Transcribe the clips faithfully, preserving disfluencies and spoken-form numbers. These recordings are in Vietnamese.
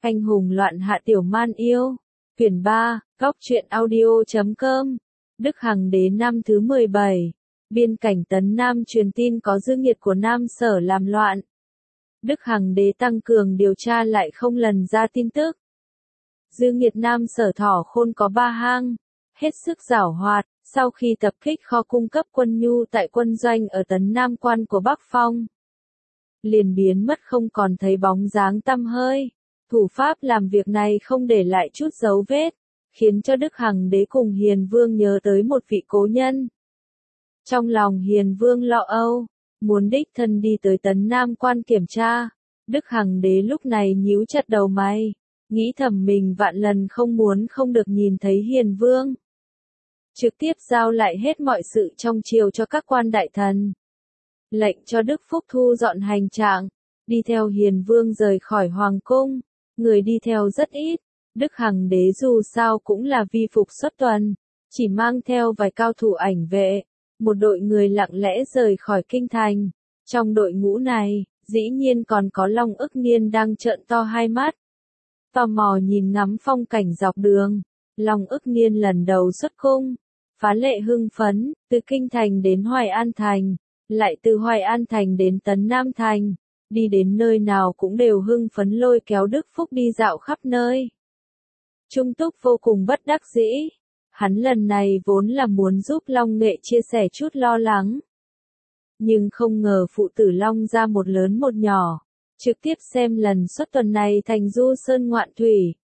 Anh hùng loạn hạ tiểu man yêu. Quyển ba, góc truyện audio.com. Đức Hằng Đế năm thứ mười bảy. Biên cảnh Tấn Nam truyền tin có dư nghiệt của Nam Sở làm loạn. Đức Hằng Đế tăng cường điều tra lại không lần ra tin tức. Dư nghiệt Nam Sở Thỏ Khôn có ba hang, hết sức giảo hoạt, sau khi tập kích kho cung cấp quân nhu tại quân doanh ở Tấn Nam quan của Bắc Phong, liền biến mất không còn thấy bóng dáng tăm hơi. Thủ pháp làm việc này không để lại chút dấu vết, khiến cho Đức Hằng Đế cùng Hiền Vương nhớ tới một vị cố nhân. Trong lòng Hiền Vương lo âu, muốn đích thân đi tới Tấn Nam quan kiểm tra. Đức Hằng Đế lúc này nhíu chặt đầu mày, nghĩ thầm mình vạn lần không muốn không được nhìn thấy Hiền Vương. Trực tiếp giao lại hết mọi sự trong triều cho các quan đại thần. Lệnh cho Đức Phúc thu dọn hành trạng, đi theo Hiền Vương rời khỏi Hoàng cung. Người đi theo rất ít, Đức Hằng Đế dù sao cũng là vi phục xuất tuần, chỉ mang theo vài cao thủ ảnh vệ, một đội người lặng lẽ rời khỏi kinh thành. Trong đội ngũ này, dĩ nhiên còn có Long Ức Niên đang trợn to hai mắt, tò mò nhìn ngắm phong cảnh dọc đường. Long Ức Niên lần đầu xuất cung, phá lệ hưng phấn, từ kinh thành đến Hoài An thành, lại từ Hoài An thành đến Tấn Nam thành. Đi đến nơi nào cũng đều hưng phấn lôi kéo Đức Phúc đi dạo khắp nơi. Trung Túc vô cùng bất đắc dĩ. Hắn lần này vốn là muốn giúp Long Nghệ chia sẻ chút lo lắng. Nhưng không ngờ phụ tử Long ra một lớn một nhỏ, trực tiếp xem lần xuất tuần này thành du sơn ngoạn thủy.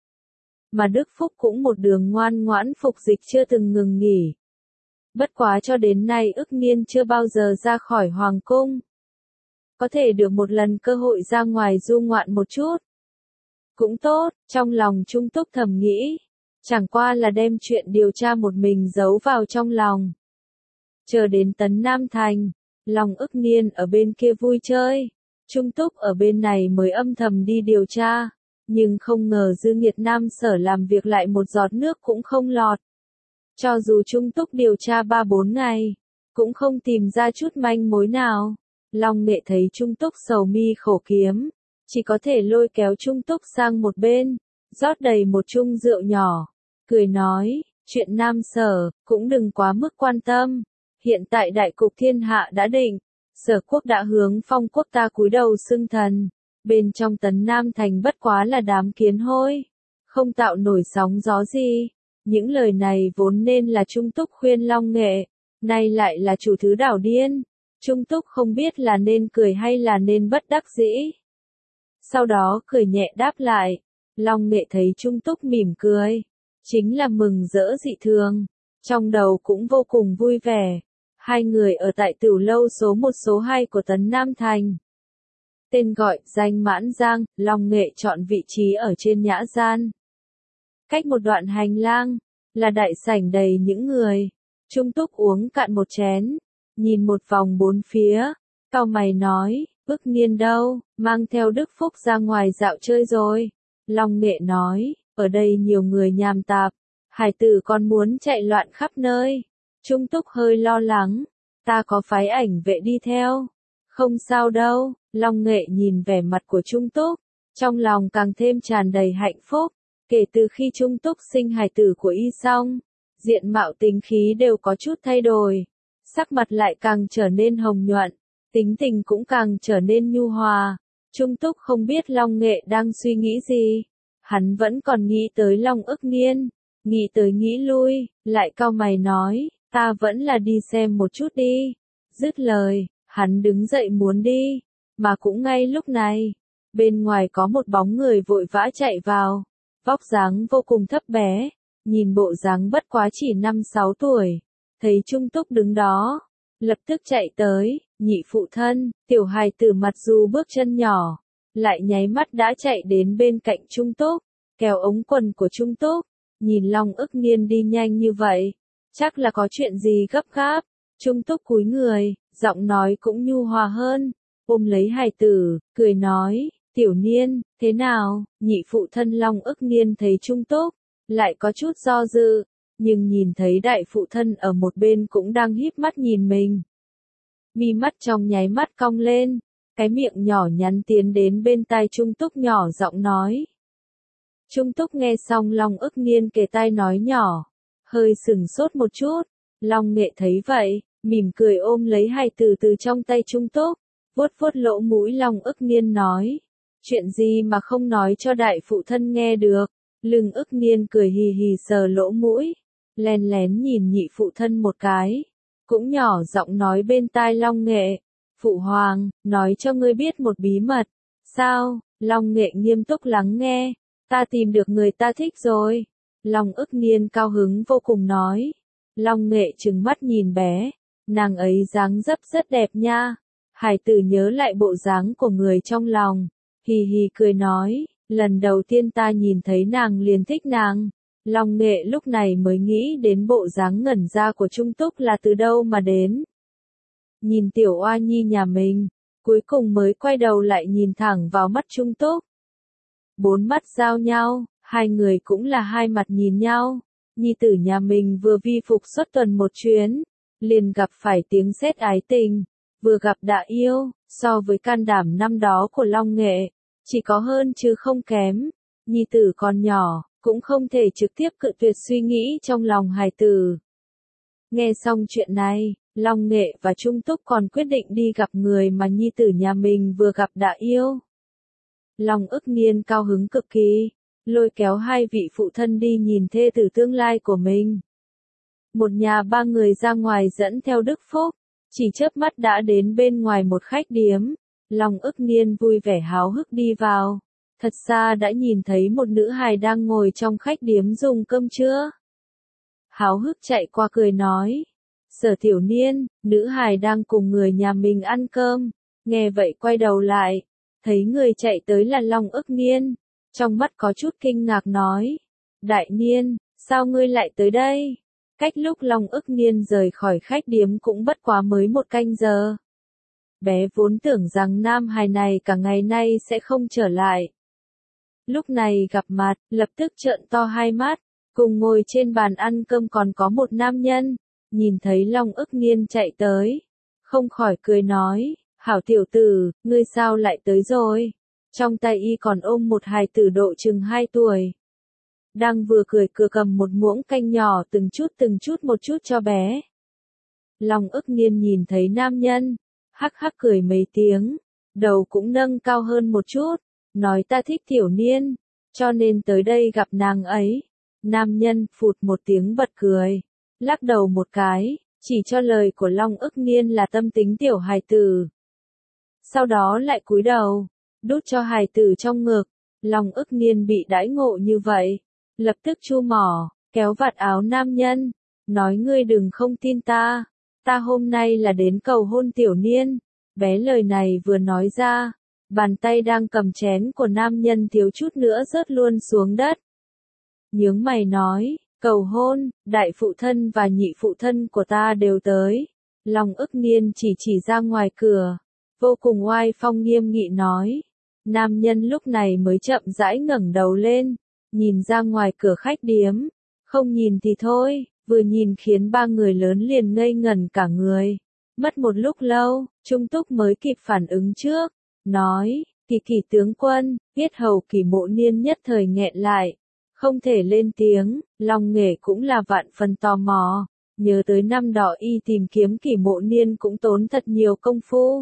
Mà Đức Phúc cũng một đường ngoan ngoãn phục dịch chưa từng ngừng nghỉ. Bất quá cho đến nay Ức Niên chưa bao giờ ra khỏi Hoàng cung. Có thể được một lần cơ hội ra ngoài du ngoạn một chút. Cũng tốt, trong lòng Trung Túc thầm nghĩ. Chẳng qua là đem chuyện điều tra một mình giấu vào trong lòng. Chờ đến Tấn Nam thành, Long Ức Niên ở bên kia vui chơi. Trung Túc ở bên này mới âm thầm đi điều tra. Nhưng không ngờ dư nghiệt Nam Sở làm việc lại một giọt nước cũng không lọt. Cho dù Trung Túc điều tra ba bốn ngày, cũng không tìm ra chút manh mối nào. Long Nghệ thấy Trung Túc sầu mi khổ kiếm, chỉ có thể lôi kéo Trung Túc sang một bên, rót đầy một chung rượu nhỏ, cười nói, chuyện Nam Sở, cũng đừng quá mức quan tâm. Hiện tại đại cục thiên hạ đã định, Sở quốc đã hướng Phong quốc ta cúi đầu xưng thần, bên trong Tấn Nam thành bất quá là đám kiến hôi, không tạo nổi sóng gió gì. Những lời này vốn nên là Trung Túc khuyên Long Nghệ, nay lại là chủ thứ đảo điên. Trung Túc không biết là nên cười hay là nên bất đắc dĩ. Sau đó cười nhẹ đáp lại. Long Nghệ thấy Trung Túc mỉm cười, chính là mừng rỡ dị thường, trong đầu cũng vô cùng vui vẻ. Hai người ở tại Tửu lâu số một số hai của Tấn Nam thành. Tên gọi danh Mãn Giang, Long Nghệ chọn vị trí ở trên nhã gian. Cách một đoạn hành lang, là đại sảnh đầy những người. Trung Túc uống cạn một chén, nhìn một vòng bốn phía, cau mày nói, Ức Niên đâu, mang theo Đức Phúc ra ngoài dạo chơi rồi. Long Nghệ nói, ở đây nhiều người nhàm tạp, hải tử còn muốn chạy loạn khắp nơi. Trung Túc hơi lo lắng, ta có phái ảnh vệ đi theo. Không sao đâu, Long Nghệ nhìn vẻ mặt của Trung Túc, trong lòng càng thêm tràn đầy hạnh phúc. Kể từ khi Trung Túc sinh hài tử của y xong, diện mạo tính khí đều có chút thay đổi. Sắc mặt lại càng trở nên hồng nhuận, tính tình cũng càng trở nên nhu hòa. Trung Túc không biết Long Nghệ đang suy nghĩ gì. Hắn vẫn còn nghĩ tới Long Ức Niên, nghĩ tới nghĩ lui, lại cau mày nói, ta vẫn là đi xem một chút đi. Dứt lời, hắn đứng dậy muốn đi, mà cũng ngay lúc này, bên ngoài có một bóng người vội vã chạy vào, vóc dáng vô cùng thấp bé, nhìn bộ dáng bất quá chỉ năm sáu tuổi. Thấy Trung Túc đứng đó, lập tức chạy tới, nhị phụ thân, tiểu hài tử mặc dù bước chân nhỏ, lại nháy mắt đã chạy đến bên cạnh Trung Túc, kéo ống quần của Trung Túc, nhìn Long Ức Niên đi nhanh như vậy, chắc là có chuyện gì gấp gáp. Trung Túc cúi người, giọng nói cũng nhu hòa hơn, ôm lấy hài tử, cười nói, tiểu Niên, thế nào? Nhị phụ thân Long Ức Niên thấy Trung Túc, lại có chút do dự. Nhưng nhìn thấy đại phụ thân ở một bên cũng đang híp mắt nhìn mình. Mi mắt trong nháy mắt cong lên, cái miệng nhỏ nhắn tiến đến bên tai Trung Túc nhỏ giọng nói. Trung Túc nghe xong Long Ức Niên kề tai nói nhỏ, hơi sừng sốt một chút. Long Nghệ thấy vậy, mỉm cười ôm lấy hài tử từ trong tay Trung Túc, vuốt vuốt lỗ mũi Long Ức Niên nói, chuyện gì mà không nói cho đại phụ thân nghe được. Lương Ức Niên cười hì hì sờ lỗ mũi, lén lén nhìn nhị phụ thân một cái, cũng nhỏ giọng nói bên tai Long Nghệ, phụ hoàng, nói cho ngươi biết một bí mật. Sao? Long Nghệ nghiêm túc lắng nghe, ta tìm được người ta thích rồi. Long Ức Niên cao hứng vô cùng nói. Long Nghệ trừng mắt nhìn bé, nàng ấy dáng dấp rất đẹp nha. Hải tử nhớ lại bộ dáng của người trong lòng, hì hì cười nói, lần đầu tiên ta nhìn thấy nàng liền thích nàng. Long Nghệ lúc này mới nghĩ đến bộ dáng ngẩn ra của Trung Túc là từ đâu mà đến. Nhìn tiểu oa nhi nhà mình, cuối cùng mới quay đầu lại nhìn thẳng vào mắt Trung Túc. Bốn mắt giao nhau, hai người cũng là hai mặt nhìn nhau. Nhi tử nhà mình vừa vi phục xuất tuần một chuyến, liền gặp phải tiếng sét ái tình, vừa gặp đã yêu, so với can đảm năm đó của Long Nghệ, chỉ có hơn chứ không kém. Nhi tử còn nhỏ, cũng không thể trực tiếp cự tuyệt suy nghĩ trong lòng hài tử. Nghe xong chuyện này, Long Nghệ và Trung Túc còn quyết định đi gặp người mà nhi tử nhà mình vừa gặp đã yêu. Long Ức Niên cao hứng cực kỳ, lôi kéo hai vị phụ thân đi nhìn thê tử tương lai của mình. Một nhà ba người ra ngoài dẫn theo Đức Phúc, chỉ chớp mắt đã đến bên ngoài một khách điếm. Long Ức Niên vui vẻ háo hức đi vào, thật xa đã nhìn thấy một nữ hài đang ngồi trong khách điếm dùng cơm trưa. Háo hức chạy qua cười nói, Sở Tiểu Niên, nữ hài đang cùng người nhà mình ăn cơm, nghe vậy quay đầu lại, thấy người chạy tới là Long Ức Niên, trong mắt có chút kinh ngạc nói, Đại Niên, sao ngươi lại tới đây? Cách lúc Long Ức Niên rời khỏi khách điếm cũng bất quá mới một canh giờ. Bé vốn tưởng rằng nam hài này cả ngày nay sẽ không trở lại. Lúc này gặp mặt, lập tức trợn to hai mắt, cùng ngồi trên bàn ăn cơm còn có một nam nhân, nhìn thấy Long Ức Niên chạy tới, không khỏi cười nói, hảo tiểu tử, ngươi sao lại tới rồi? Trong tay y còn ôm một hài tử độ chừng hai tuổi. Đang vừa cười cửa cầm một muỗng canh nhỏ từng chút từng chút một chút cho bé. Long Ức Niên nhìn thấy nam nhân, hắc hắc cười mấy tiếng, đầu cũng nâng cao hơn một chút, nói ta thích Tiểu Niên, cho nên tới đây gặp nàng ấy. Nam nhân phụt một tiếng bật cười, lắc đầu một cái, chỉ cho lời của Long Ức Niên là tâm tính tiểu hài tử. Sau đó lại cúi đầu, đút cho hài tử trong ngực. Long Ức Niên bị đãi ngộ như vậy, lập tức chu mỏ, kéo vạt áo nam nhân, nói ngươi đừng không tin ta, ta hôm nay là đến cầu hôn Tiểu Niên. Bé lời này vừa nói ra, bàn tay đang cầm chén của nam nhân thiếu chút nữa rớt luôn xuống đất. Nhướng mày nói, cầu hôn, đại phụ thân và nhị phụ thân của ta đều tới. Long Ức Niên chỉ chỉ ra ngoài cửa, vô cùng oai phong nghiêm nghị nói. Nam nhân lúc này mới chậm rãi ngẩng đầu lên, nhìn ra ngoài cửa khách điếm, không nhìn thì thôi, vừa nhìn khiến ba người lớn liền ngây ngẩn cả người. Mất một lúc lâu, Trung Túc mới kịp phản ứng trước, nói, Kỳ Kỳ tướng quân, Yết hầu Kỳ Mộ Niên nhất thời nghẹn lại, không thể lên tiếng. Long Nghệ cũng là vạn phần tò mò, nhớ tới năm đó y tìm kiếm Kỳ Mộ Niên cũng tốn thật nhiều công phu.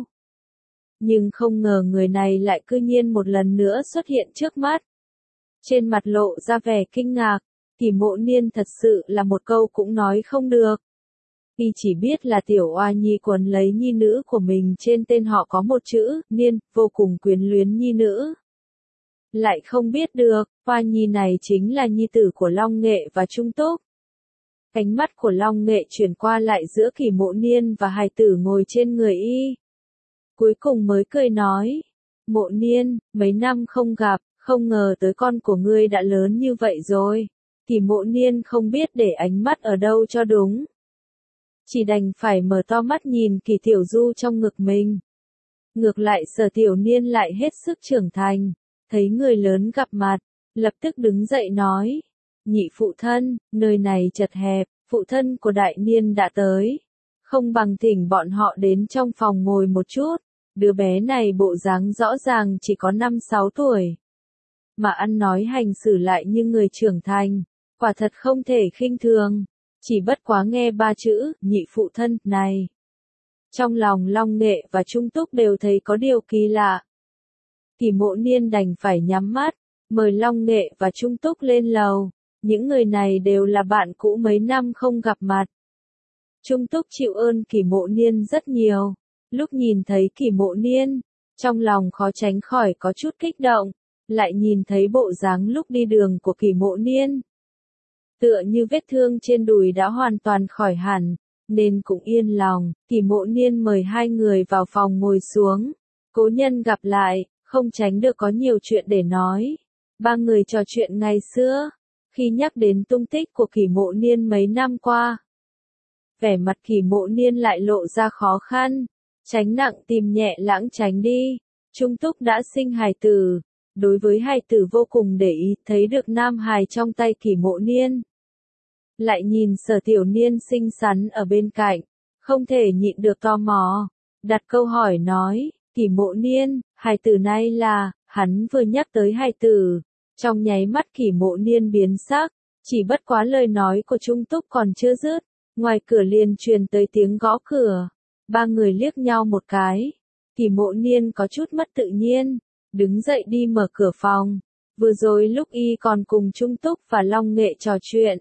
Nhưng không ngờ người này lại cư nhiên một lần nữa xuất hiện trước mắt. Trên mặt lộ ra vẻ kinh ngạc, Kỳ Mộ Niên thật sự là một câu cũng nói không được. Y chỉ biết là tiểu oa nhi quấn lấy nhi nữ của mình trên tên họ có một chữ, Niên, vô cùng quyến luyến nhi nữ. Lại không biết được, oa nhi này chính là nhi tử của Long Nghệ và Trung Túc. Ánh mắt của Long Nghệ chuyển qua lại giữa Kỳ Mộ Niên và hài tử ngồi trên người y. Cuối cùng mới cười nói, Mộ Niên, mấy năm không gặp, không ngờ tới con của ngươi đã lớn như vậy rồi. Kỳ Mộ Niên không biết để ánh mắt ở đâu cho đúng. Chỉ đành phải mở to mắt nhìn Kỳ Tiểu Du trong ngực mình. Ngược lại Sở Tiểu Niên lại hết sức trưởng thành, thấy người lớn gặp mặt, lập tức đứng dậy nói, nhị phụ thân, nơi này chật hẹp, phụ thân của Đại Niên đã tới, không bằng thỉnh bọn họ đến trong phòng ngồi một chút. Đứa bé này bộ dáng rõ ràng chỉ có năm sáu tuổi. mà ăn nói hành xử lại như người trưởng thành, quả thật không thể khinh thường. Chỉ bất quá nghe ba chữ, nhị phụ thân, này. Trong lòng Long Nghệ và Trung Túc đều thấy có điều kỳ lạ. Kỷ Mộ Niên đành phải nhắm mắt, mời Long Nghệ và Trung Túc lên lầu. Những người này đều là bạn cũ mấy năm không gặp mặt. Trung Túc chịu ơn Kỷ Mộ Niên rất nhiều. Lúc nhìn thấy Kỷ Mộ Niên, trong lòng khó tránh khỏi có chút kích động, lại nhìn thấy bộ dáng lúc đi đường của Kỷ Mộ Niên. Tựa như vết thương trên đùi đã hoàn toàn khỏi hẳn, nên cũng yên lòng. Kỷ Mộ Niên mời hai người vào phòng ngồi xuống. Cố nhân gặp lại, không tránh được có nhiều chuyện để nói. Ba người trò chuyện ngày xưa, khi nhắc đến tung tích của Kỷ Mộ Niên mấy năm qua. Vẻ mặt Kỷ Mộ Niên lại lộ ra khó khăn, tránh nặng tìm nhẹ lãng tránh đi. Trung Túc đã sinh hài tử, đối với hài tử vô cùng để ý, thấy được nam hài trong tay Kỷ Mộ Niên. Lại nhìn Sở Tiểu Niên xinh xắn ở bên cạnh, không thể nhịn được tò mò, đặt câu hỏi nói, Kỷ Mộ Niên, hài tử này là, hắn vừa nhắc tới hài tử, trong nháy mắt Kỷ Mộ Niên biến sắc, chỉ bất quá lời nói của Trung Túc còn chưa dứt, ngoài cửa liền truyền tới tiếng gõ cửa, ba người liếc nhau một cái, Kỷ Mộ Niên có chút mất tự nhiên, đứng dậy đi mở cửa phòng, vừa rồi lúc y còn cùng Trung Túc và Long Nghệ trò chuyện.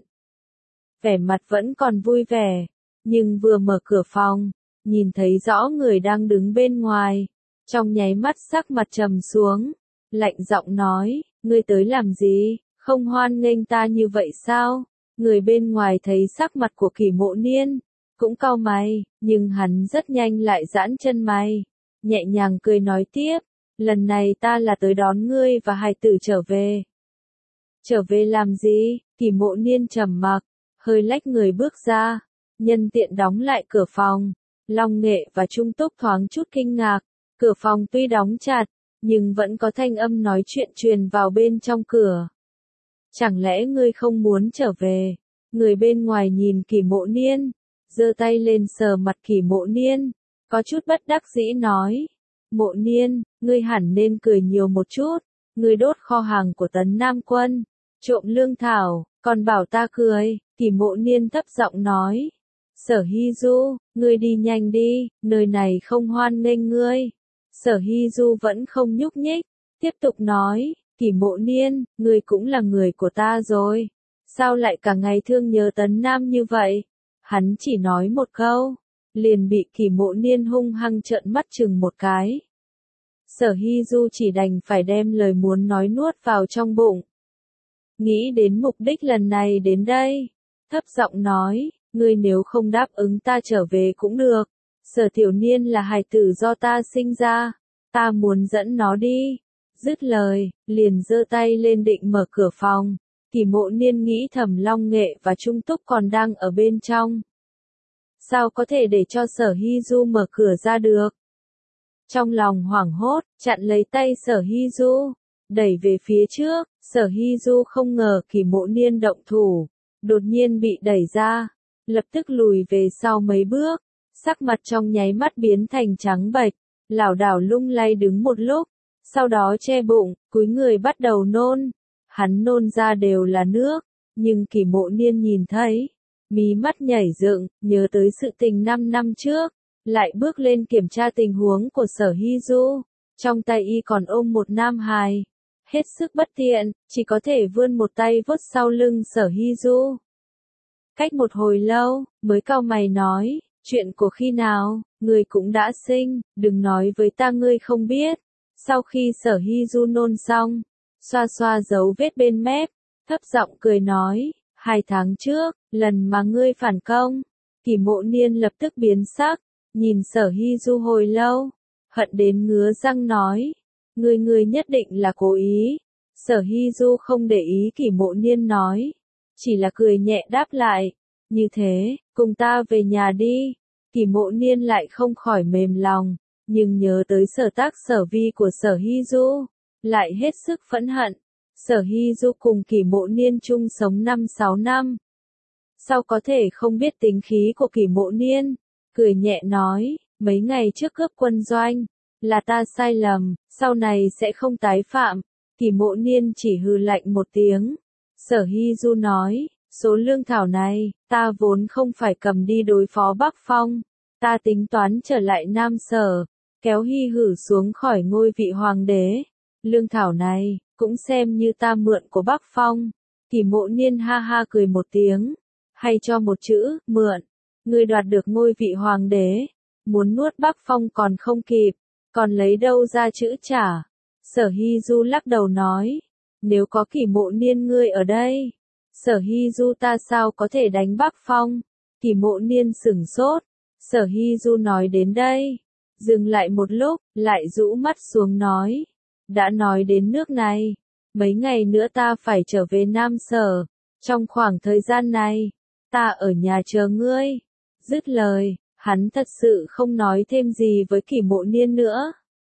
Vẻ mặt vẫn còn vui vẻ, nhưng vừa mở cửa phòng, nhìn thấy rõ người đang đứng bên ngoài, trong nháy mắt sắc mặt trầm xuống, lạnh giọng nói, ngươi tới làm gì, không hoan nghênh ta như vậy sao? Người bên ngoài thấy sắc mặt của Kỷ Mộ Niên, cũng cau mày, nhưng hắn rất nhanh lại giãn chân mày, nhẹ nhàng cười nói tiếp, lần này ta là tới đón ngươi và hài tử trở về. Trở về làm gì? Kỷ Mộ Niên trầm mặc, hơi lách người bước ra, nhân tiện đóng lại cửa phòng. Long Nghệ và Trung Túc thoáng chút kinh ngạc, cửa phòng tuy đóng chặt, nhưng vẫn có thanh âm nói chuyện truyền vào bên trong cửa. Chẳng lẽ ngươi không muốn trở về? Người bên ngoài nhìn Kỷ Mộ Niên, giơ tay lên sờ mặt Kỷ Mộ Niên, có chút bất đắc dĩ nói, Mộ Niên, ngươi hẳn nên cười nhiều một chút, ngươi đốt kho hàng của Tấn Nam Quân, trộm lương thảo, còn bảo ta cười. Kỷ Mộ Niên thấp giọng nói, Sở Hy Du, ngươi đi nhanh đi, nơi này không hoan nghênh ngươi. Sở Hy Du vẫn không nhúc nhích, tiếp tục nói, Kỷ Mộ Niên, ngươi cũng là người của ta rồi, sao lại cả ngày thương nhớ Tấn Nam như vậy? Hắn chỉ nói một câu, liền bị Kỷ Mộ Niên hung hăng trợn mắt chừng một cái. Sở Hy Du chỉ đành phải đem lời muốn nói nuốt vào trong bụng. Nghĩ đến mục đích lần này đến đây, thấp giọng nói, ngươi nếu không đáp ứng ta trở về cũng được, Sở Tiểu Niên là hài tử do ta sinh ra, ta muốn dẫn nó đi. Dứt lời, liền giơ tay lên định mở cửa phòng, Kỷ Mộ Niên nghĩ thầm Long Nghệ và Trung Túc còn đang ở bên trong. Sao có thể để cho Sở Hy Du mở cửa ra được? Trong lòng hoảng hốt, chặn lấy tay Sở Hy Du, đẩy về phía trước, Sở Hy Du không ngờ Kỷ Mộ Niên động thủ, đột nhiên bị đẩy ra, lập tức lùi về sau mấy bước, sắc mặt trong nháy mắt biến thành trắng bệch, lảo đảo lung lay đứng một lúc, sau đó che bụng, cúi người bắt đầu nôn, hắn nôn ra đều là nước, nhưng Kỷ Mộ Niên nhìn thấy, mí mắt nhảy dựng, nhớ tới sự tình năm năm trước, lại bước lên kiểm tra tình huống của Sở Hy Du, trong tay y còn ôm một nam hài. Hết sức bất tiện, chỉ có thể vươn một tay vuốt sau lưng Sở Hy Du. Cách một hồi lâu, mới cau mày nói, chuyện của khi nào, ngươi cũng đã sinh, đừng nói với ta ngươi không biết. Sau khi Sở Hy Du nôn xong, xoa xoa dấu vết bên mép, thấp giọng cười nói, hai tháng trước, lần mà ngươi phản công, Kỷ Mộ Niên lập tức biến sắc, nhìn Sở Hy Du hồi lâu, hận đến ngứa răng nói, ngươi ngươi nhất định là cố ý. Sở Hy Du không để ý Kỷ Mộ Niên nói, chỉ là cười nhẹ đáp lại, như thế, cùng ta về nhà đi. Kỷ Mộ Niên lại không khỏi mềm lòng, nhưng nhớ tới sở tác sở vi của Sở Hy Du, lại hết sức phẫn hận. Sở Hy Du cùng Kỷ Mộ Niên chung sống năm sáu năm. Sao có thể không biết tính khí của Kỷ Mộ Niên? Cười nhẹ nói, mấy ngày trước cướp quân doanh, là ta sai lầm, sau này sẽ không tái phạm. Kỷ Mộ Niên chỉ hừ lạnh một tiếng. Sở Hy Du nói, số lương thảo này, ta vốn không phải cầm đi đối phó Bắc Phong. Ta tính toán trở lại Nam Sở, kéo Hy Hử xuống khỏi ngôi vị hoàng đế. Lương thảo này, cũng xem như ta mượn của Bắc Phong. Kỷ Mộ Niên ha ha cười một tiếng. Hay cho một chữ, mượn. Ngươi đoạt được ngôi vị hoàng đế. Muốn nuốt Bắc Phong còn không kịp. Còn lấy đâu ra chữ trả. Sở Hy Du lắc đầu nói. Nếu có Kỷ Mộ Niên ngươi ở đây. Sở Hy Du ta sao có thể đánh Bắc Phong. Kỷ Mộ Niên sửng sốt. Sở Hy Du nói đến đây. Dừng lại một lúc, lại rũ mắt xuống nói. Đã nói đến nước này. Mấy ngày nữa ta phải trở về Nam Sở. Trong khoảng thời gian này, ta ở nhà chờ ngươi. Dứt lời, hắn thật sự không nói thêm gì với Kỷ Mộ Niên nữa.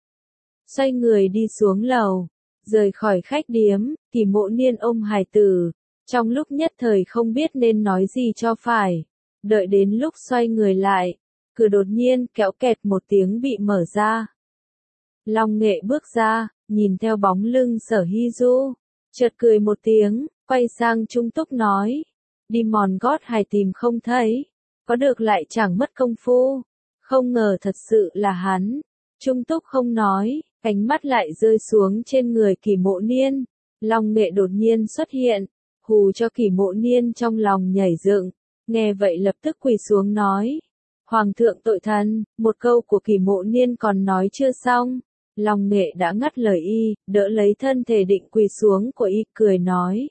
Xoay người đi xuống lầu, rời khỏi khách điếm, Kỷ Mộ Niên ôm hài tử. Trong lúc nhất thời không biết nên nói gì cho phải. Đợi đến lúc xoay người lại, cửa đột nhiên kéo kẹt một tiếng bị mở ra. Long Nghệ bước ra, nhìn theo bóng lưng Sở Hy Du, chợt cười một tiếng, quay sang Trung Túc nói, đi mòn gót hài tìm không thấy, có được lại chẳng mất công phu, không ngờ thật sự là hắn. Trung Túc không nói, ánh mắt lại rơi xuống trên người Kỷ Mộ Niên. Long Nghệ đột nhiên xuất hiện, hù cho Kỷ Mộ Niên trong lòng nhảy dựng, nghe vậy lập tức quỳ xuống nói, Hoàng thượng tội thần. Một câu của Kỷ Mộ Niên còn nói chưa xong, Long Nghệ đã ngắt lời y, đỡ lấy thân thể định quỳ xuống của y, cười nói.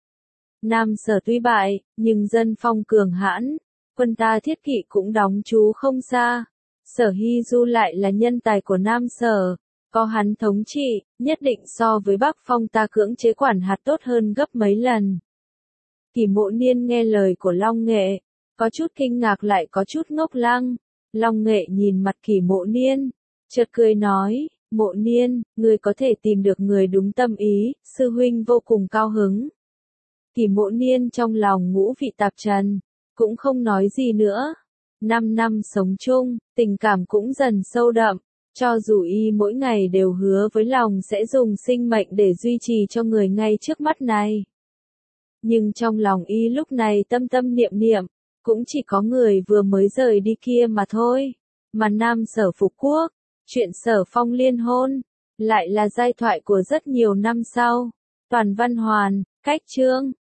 Nam Sở tuy bại, nhưng dân phong cường hãn, quân ta thiết kỵ cũng đóng trú không xa. Sở Hy Du lại là nhân tài của Nam Sở, có hắn thống trị, nhất định so với Bắc Phong ta cưỡng chế quản hạt tốt hơn gấp mấy lần. Kỷ Mộ Niên nghe lời của Long Nghệ, có chút kinh ngạc lại có chút ngốc lăng. Long Nghệ nhìn mặt Kỷ Mộ Niên, chợt cười nói, Mộ Niên, ngươi có thể tìm được người đúng tâm ý, sư huynh vô cùng cao hứng. Kỷ Mộ Niên trong lòng ngũ vị tạp trần, cũng không nói gì nữa. Năm năm sống chung, tình cảm cũng dần sâu đậm, cho dù y mỗi ngày đều hứa với lòng sẽ dùng sinh mệnh để duy trì cho người ngay trước mắt này. Nhưng trong lòng y lúc này tâm tâm niệm niệm, cũng chỉ có người vừa mới rời đi kia mà thôi. Mà Nam Sở phục quốc, chuyện Sở Phong liên hôn, lại là giai thoại của rất nhiều năm sau. Toàn Văn Hoàn, Cách Chương